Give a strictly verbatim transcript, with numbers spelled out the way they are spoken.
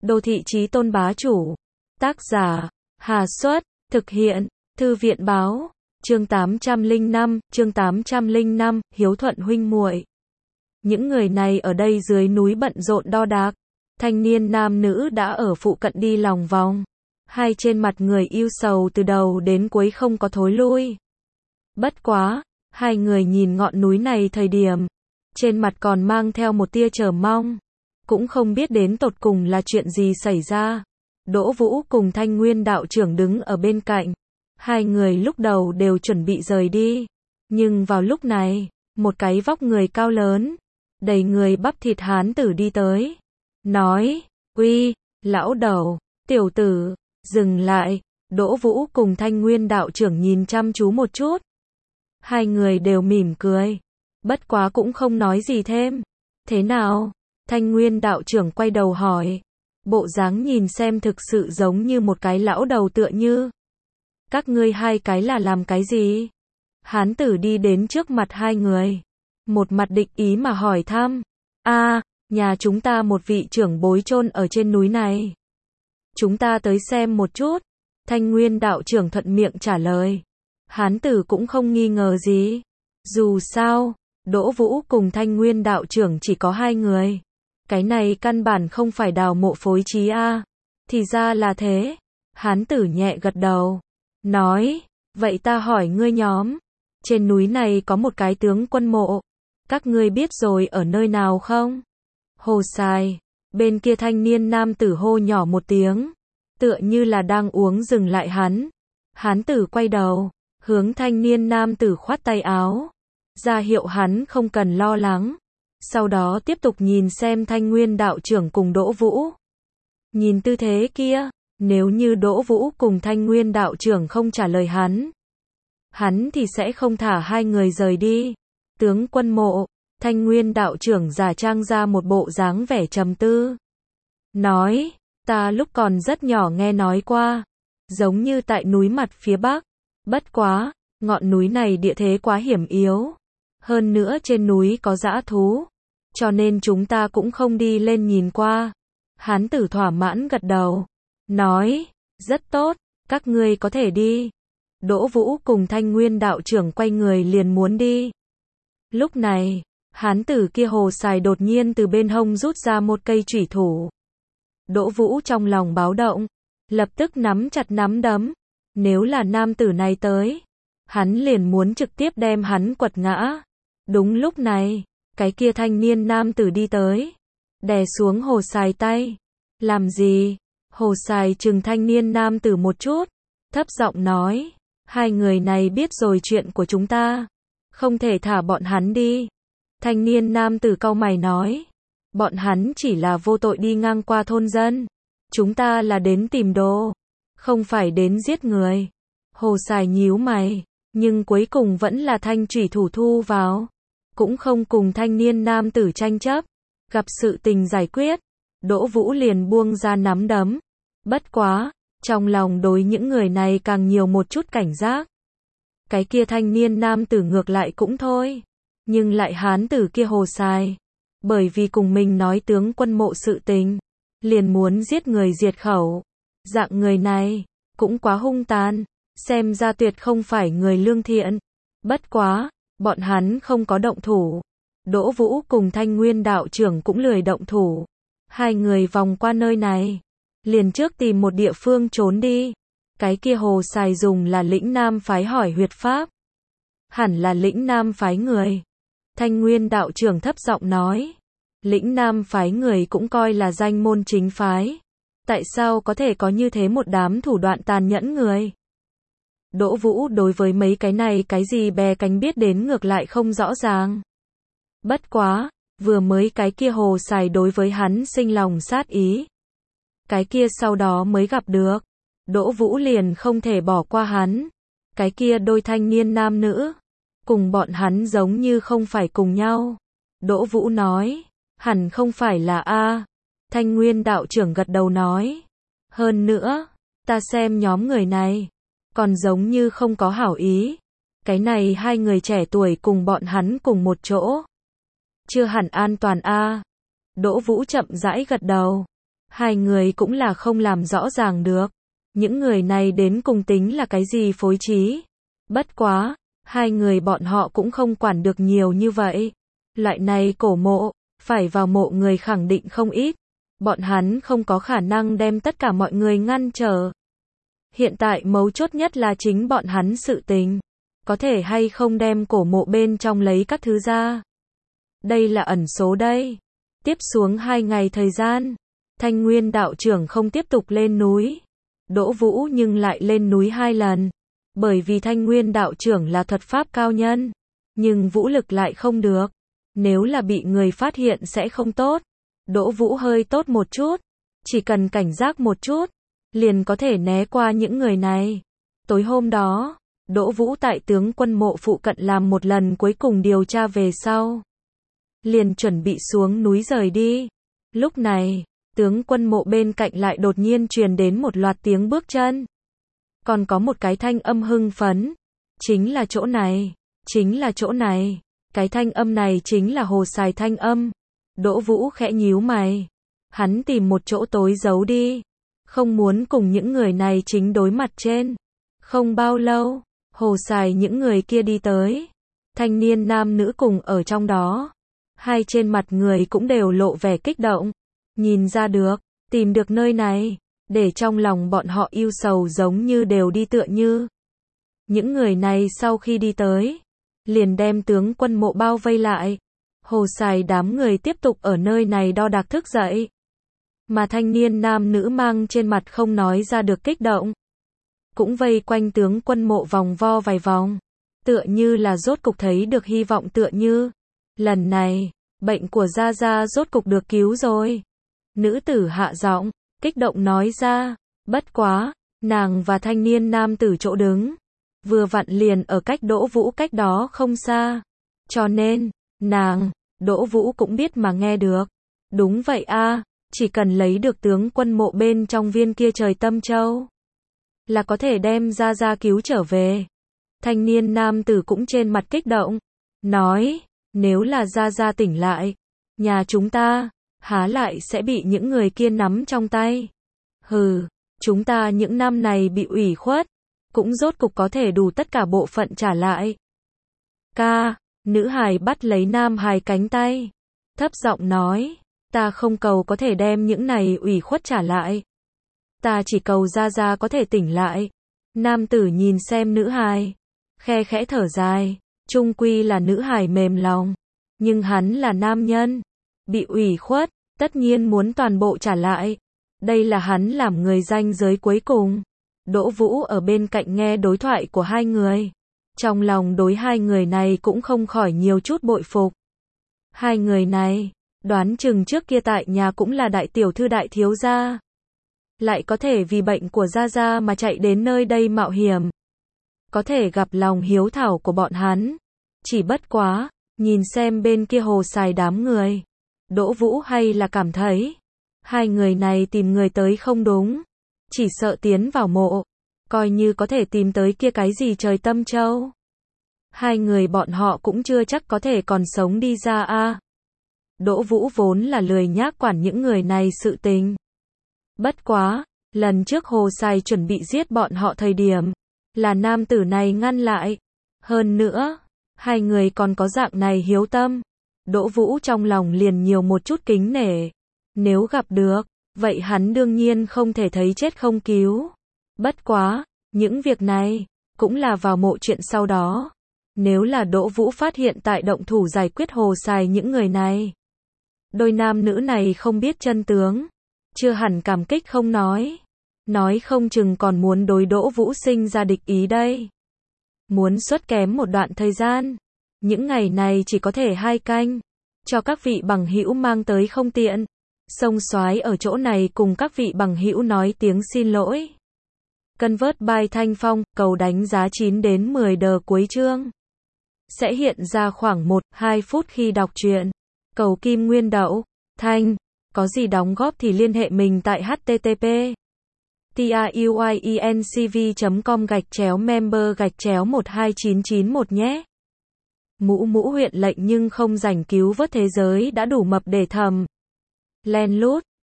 Đô thị chí tôn bá chủ. Tác giả, Hà Xuất, thực hiện, Thư viện báo, chương tám trăm lẻ năm, chương tám trăm lẻ năm, hiếu thuận huynh muội. Những người này ở đây dưới núi bận rộn đo đạc. Thanh niên nam nữ đã ở phụ cận đi lòng vòng. Hai trên mặt người yêu sầu từ đầu đến cuối không có thối lui. Bất quá, hai người nhìn ngọn núi này thời điểm, trên mặt còn mang theo một tia chờ mong. Cũng không biết đến tột cùng là chuyện gì xảy ra. Đỗ Vũ cùng Thanh Nguyên đạo trưởng đứng ở bên cạnh. Hai người lúc đầu đều chuẩn bị rời đi. Nhưng vào lúc này, một cái vóc người cao lớn, đầy người bắp thịt hán tử đi tới. Nói, uy, lão đầu, tiểu tử, dừng lại. Đỗ Vũ cùng Thanh Nguyên đạo trưởng nhìn chăm chú một chút. Hai người đều mỉm cười. Bất quá cũng không nói gì thêm. Thế nào? Thanh Nguyên đạo trưởng quay đầu hỏi. Bộ dáng nhìn xem thực sự giống như một cái lão đầu tựa như. Các ngươi hai cái là làm cái gì? Hán tử đi đến trước mặt hai người. Một mặt địch ý mà hỏi thăm. A, nhà chúng ta một vị trưởng bối chôn ở trên núi này. Chúng ta tới xem một chút. Thanh Nguyên đạo trưởng thuận miệng trả lời. Hán tử cũng không nghi ngờ gì. Dù sao, Đỗ Vũ cùng Thanh Nguyên đạo trưởng chỉ có hai người. Cái này căn bản không phải đào mộ phối trí a. Thì ra là thế. Hán tử nhẹ gật đầu. Nói, vậy ta hỏi ngươi nhóm. Trên núi này có một cái tướng quân mộ. Các ngươi biết rồi ở nơi nào không? Hồ Sài. Bên kia thanh niên nam tử hô nhỏ một tiếng. Tựa như là đang uống dừng lại hắn. Hán tử quay đầu. Hướng thanh niên nam tử khoát tay áo. Ra hiệu hắn không cần lo lắng. Sau đó tiếp tục nhìn xem Thanh Nguyên đạo trưởng cùng Đỗ Vũ. Nhìn tư thế kia, nếu như Đỗ Vũ cùng Thanh Nguyên đạo trưởng không trả lời hắn, hắn thì sẽ không thả hai người rời đi. Tướng quân mộ, Thanh Nguyên đạo trưởng giả trang ra một bộ dáng vẻ trầm tư. Nói, ta lúc còn rất nhỏ nghe nói qua, giống như tại núi mặt phía bắc. Bất quá, ngọn núi này địa thế quá hiểm yếu. Hơn nữa trên núi có dã thú. Cho nên chúng ta cũng không đi lên nhìn qua. Hán tử thỏa mãn gật đầu. Nói, rất tốt, các ngươi có thể đi. Đỗ Vũ cùng Thanh Nguyên đạo trưởng quay người liền muốn đi. Lúc này, hán tử kia Hồ Sài đột nhiên từ bên hông rút ra một cây chủy thủ. Đỗ Vũ trong lòng báo động, lập tức nắm chặt nắm đấm. Nếu là nam tử này tới, hắn liền muốn trực tiếp đem hắn quật ngã. Đúng lúc này, cái kia thanh niên nam tử đi tới, đè xuống Hồ Sài tay. Làm gì? Hồ Sài trừng thanh niên nam tử một chút, thấp giọng nói, hai người này biết rồi chuyện của chúng ta, không thể thả bọn hắn đi. Thanh niên nam tử cau mày nói, bọn hắn chỉ là vô tội đi ngang qua thôn dân, chúng ta là đến tìm đồ, không phải đến giết người. Hồ Sài nhíu mày, nhưng cuối cùng vẫn là thanh chủy thủ thu vào. Cũng không cùng thanh niên nam tử tranh chấp. Gặp sự tình giải quyết, Đỗ Vũ liền buông ra nắm đấm. Bất quá, trong lòng đối những người này càng nhiều một chút cảnh giác. Cái kia thanh niên nam tử ngược lại cũng thôi. Nhưng lại hán tử kia Hồ Sài. Bởi vì cùng mình nói tướng quân mộ sự tình. Liền muốn giết người diệt khẩu. Dạng người này, cũng quá hung tàn. Xem ra tuyệt không phải người lương thiện. Bất quá, bọn hắn không có động thủ. Đỗ Vũ cùng Thanh Nguyên đạo trưởng cũng lười động thủ. Hai người vòng qua nơi này, liền trước tìm một địa phương trốn đi. Cái kia Hồ Sài dùng là lĩnh nam phái hỏi huyệt pháp. Hẳn là lĩnh nam phái người. Thanh Nguyên đạo trưởng thấp giọng nói. Lĩnh nam phái người cũng coi là danh môn chính phái. Tại sao có thể có như thế một đám thủ đoạn tàn nhẫn người? Đỗ Vũ đối với mấy cái này cái gì bè cánh biết đến ngược lại không rõ ràng. Bất quá, vừa mới cái kia Hồ Sài đối với hắn sinh lòng sát ý. Cái kia sau đó mới gặp được. Đỗ Vũ liền không thể bỏ qua hắn. Cái kia đôi thanh niên nam nữ. Cùng bọn hắn giống như không phải cùng nhau. Đỗ Vũ nói. Hẳn không phải là A. Thanh Nguyên đạo trưởng gật đầu nói. Hơn nữa, ta xem nhóm người này. Còn giống như không có hảo ý. Cái này hai người trẻ tuổi cùng bọn hắn cùng một chỗ. Chưa hẳn an toàn a. Đỗ Vũ chậm rãi gật đầu. Hai người cũng là không làm rõ ràng được. Những người này đến cùng tính là cái gì phối trí. Bất quá, hai người bọn họ cũng không quản được nhiều như vậy. Loại này cổ mộ, phải vào mộ người khẳng định không ít. Bọn hắn không có khả năng đem tất cả mọi người ngăn trở. Hiện tại mấu chốt nhất là chính bọn hắn sự tình. Có thể hay không đem cổ mộ bên trong lấy các thứ ra. Đây là ẩn số đây. Tiếp xuống hai ngày thời gian, Thanh Nguyên đạo trưởng không tiếp tục lên núi. Đỗ Vũ nhưng lại lên núi hai lần. Bởi vì Thanh Nguyên đạo trưởng là thuật pháp cao nhân. Nhưng vũ lực lại không được. Nếu là bị người phát hiện sẽ không tốt. Đỗ Vũ hơi tốt một chút. Chỉ cần cảnh giác một chút. Liền có thể né qua những người này. Tối hôm đó, Đỗ Vũ tại tướng quân mộ phụ cận làm một lần cuối cùng điều tra về sau. Liền chuẩn bị xuống núi rời đi. Lúc này, tướng quân mộ bên cạnh lại đột nhiên truyền đến một loạt tiếng bước chân. Còn có một cái thanh âm hưng phấn. Chính là chỗ này, chính là chỗ này. Cái thanh âm này chính là Hồ Sài thanh âm. Đỗ Vũ khẽ nhíu mày. Hắn tìm một chỗ tối giấu đi. Không muốn cùng những người này chính đối mặt trên. Không bao lâu, Hồ Sài những người kia đi tới. Thanh niên nam nữ cùng ở trong đó. Hai trên mặt người cũng đều lộ vẻ kích động. Nhìn ra được, tìm được nơi này. Để trong lòng bọn họ yêu sầu giống như đều đi tựa như. Những người này sau khi đi tới, liền đem tướng quân mộ bao vây lại. Hồ Sài đám người tiếp tục ở nơi này đo đạc thức dậy. Mà thanh niên nam nữ mang trên mặt không nói ra được kích động. Cũng vây quanh tướng quân mộ vòng vo vài vòng. Tựa như là rốt cục thấy được hy vọng tựa như. Lần này, bệnh của Gia Gia rốt cục được cứu rồi. Nữ tử hạ giọng, kích động nói ra. Bất quá, nàng và thanh niên nam tử chỗ đứng. Vừa vặn liền ở cách Đỗ Vũ cách đó không xa. Cho nên, nàng, Đỗ Vũ cũng biết mà nghe được. Đúng vậy a, chỉ cần lấy được tướng quân mộ bên trong viên kia trời tâm châu. Là có thể đem Gia Gia cứu trở về. Thanh niên nam tử cũng trên mặt kích động. Nói, nếu là Gia Gia tỉnh lại. Nhà chúng ta, há lại sẽ bị những người kia nắm trong tay. Hừ, chúng ta những năm này bị ủy khuất. Cũng rốt cục có thể đủ tất cả bộ phận trả lại. Ca, nữ hài bắt lấy nam hài cánh tay. Thấp giọng nói, ta không cầu có thể đem những này ủy khuất trả lại. Ta chỉ cầu Gia Gia có thể tỉnh lại. Nam tử nhìn xem nữ hài. Khe khẽ thở dài. Chung quy là nữ hài mềm lòng. Nhưng hắn là nam nhân. Bị ủy khuất, tất nhiên muốn toàn bộ trả lại. Đây là hắn làm người ranh giới cuối cùng. Đỗ Vũ ở bên cạnh nghe đối thoại của hai người. Trong lòng đối hai người này cũng không khỏi nhiều chút bội phục. Hai người này, đoán chừng trước kia tại nhà cũng là đại tiểu thư đại thiếu gia. Lại có thể vì bệnh của Gia Gia mà chạy đến nơi đây mạo hiểm. Có thể gặp lòng hiếu thảo của bọn hắn. Chỉ bất quá, nhìn xem bên kia Hồ Sài đám người. Đỗ Vũ hay là cảm thấy, hai người này tìm người tới không đúng. Chỉ sợ tiến vào mộ, coi như có thể tìm tới kia cái gì trời tâm châu. Hai người bọn họ cũng chưa chắc có thể còn sống đi ra a. Đỗ Vũ vốn là lười nhác quản những người này sự tình. Bất quá, lần trước Hồ Sài chuẩn bị giết bọn họ thời điểm, là nam tử này ngăn lại. Hơn nữa, hai người còn có dạng này hiếu tâm. Đỗ Vũ trong lòng liền nhiều một chút kính nể. Nếu gặp được, vậy hắn đương nhiên không thể thấy chết không cứu. Bất quá, những việc này, cũng là vào mộ chuyện sau đó. Nếu là Đỗ Vũ phát hiện tại động thủ giải quyết Hồ Sài những người này. Đôi nam nữ này không biết chân tướng. Chưa hẳn cảm kích không nói. Nói không chừng còn muốn đối Đỗ Vũ sinh ra địch ý đây. Muốn xuất kém một đoạn thời gian. Những ngày này chỉ có thể hai canh. Cho các vị bằng hữu mang tới không tiện. Sông Soái ở chỗ này cùng các vị bằng hữu nói tiếng xin lỗi. Convert by Thanh Phong, cầu đánh giá chín đến mười đờ cuối chương. Sẽ hiện ra khoảng một đến hai phút khi đọc truyện. Cầu Kim Nguyên Đậu, Thanh, có gì đóng góp thì liên hệ mình tại http truyencv chấm com gạch chéo member gạch chéo một hai chín chín một nhé. Mũ mũ huyện lệnh nhưng không rảnh cứu vớt thế giới đã đủ mập để thầm. Len lút.